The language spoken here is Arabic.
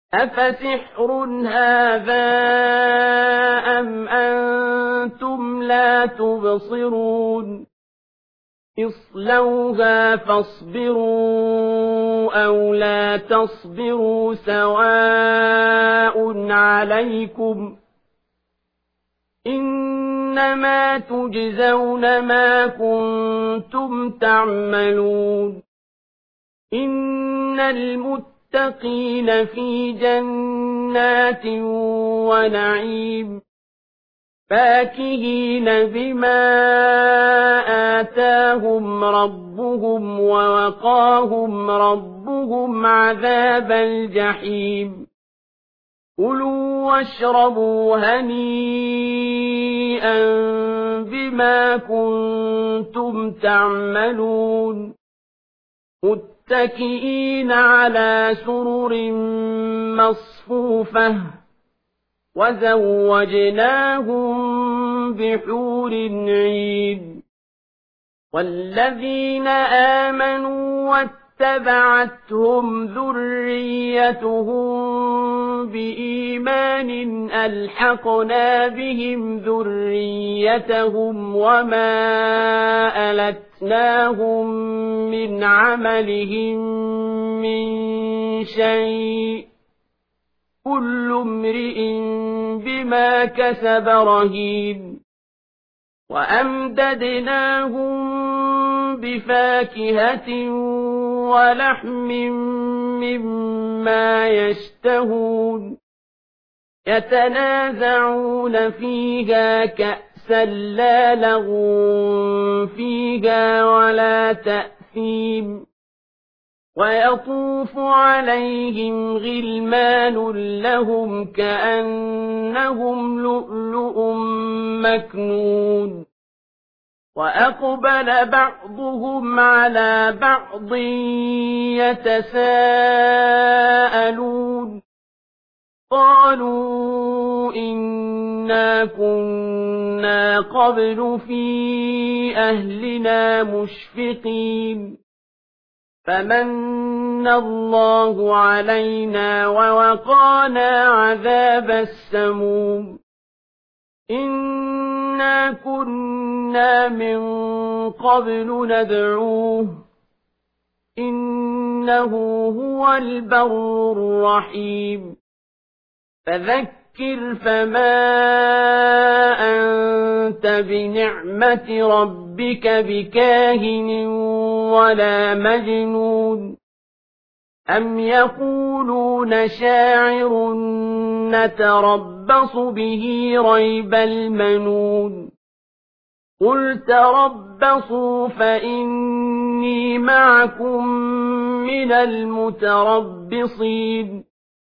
أفسحر هذا أم أنتم لا تبصرون اصلوها فاصبروا أو لا تصبروا سواء عليكم إنما تجزون ما كنتم تعملون إن المتقين في جنات ونعيم فاكهين بما آتاهم ربهم ووقاهم ربهم عذاب الجحيم كلوا واشربوا هنيئا بما كنتم تعملون متكئين على سرر مصفوفة وزوجناهم بحور عين والذين آمنوا واتبعتهم ذريتهم بإيمان ألحقنا بهم ذريتهم وما ألتناهم من عملهم من شيء كل امرئ بما كسب رهين وأمددناهم بفاكهة ولحم مما يشتهون يتنازعون فيها كأسا لا لغو فيها ولا تأثيم ويطوف عليهم غلمان لهم كأنهم لؤلؤ مكنون وأقبل بعضهم على بعض يتساءلون قالوا إنا كنا قبل في أهلنا مشفقين فمن الله علينا ووقانا عذاب السموم إنا كنا من قبل ندعوه إنه هو البر الرحيم فذكر فما أنت بنعمة ربك بكاهن ولا مجنون أم يقولون شاعر نتربص به ريب المنون قل تربصوا فإني معكم من المتربصين